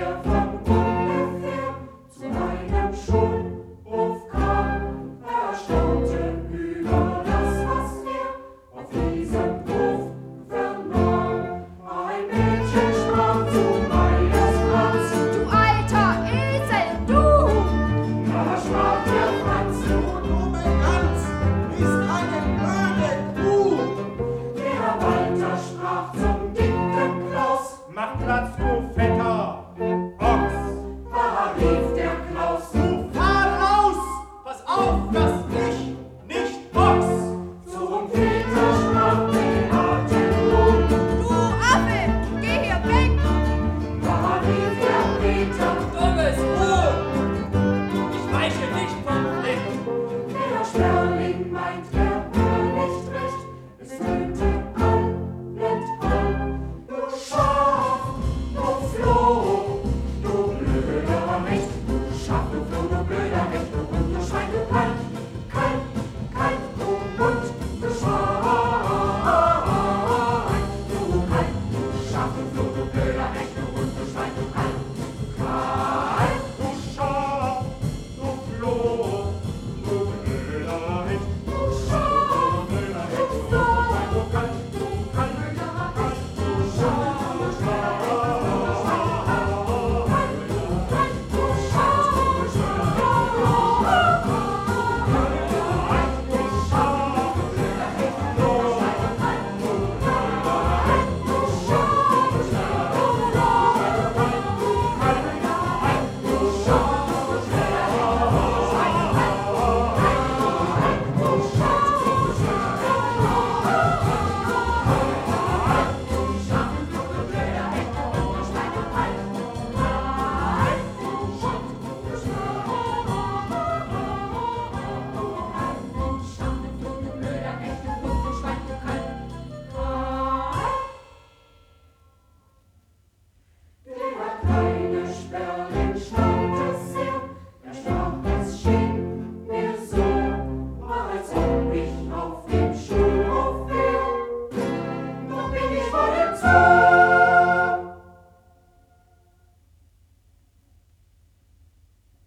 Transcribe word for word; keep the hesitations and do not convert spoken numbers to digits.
er von ungefähr zu meinem Schulhof kam. Er staunte über das, was er auf diesem Hof vernahm. Ein Mädchen sprach zu Meiers Franz: Du alter Esel, du! Da sprach der Franz: Du dumme Gans, bist eine blöde Kuh. Der Walter sprach zum dicken Klaus: Mach Platz, du fetter Ochs! Da rief der Klaus: Du fahr raus, pass auf, dass ich nicht box. Zum Peter sprach Beatenbrunn: Du Affe, geh hier weg! Da rief der Peter: Dummes Huhn, ich weiche nicht vom Fleck. Der Sperling meint, er hör nicht recht, es tönte allenthalb: Du Schaf, du Floh, du blöder Hecht, du Schaf, du Floh, du blöder Hecht, du Hund, du Schwein, du Kalb, Kalb, Kalb, du Hund, du Schwein, du Kalb, du Schaf, du Floh,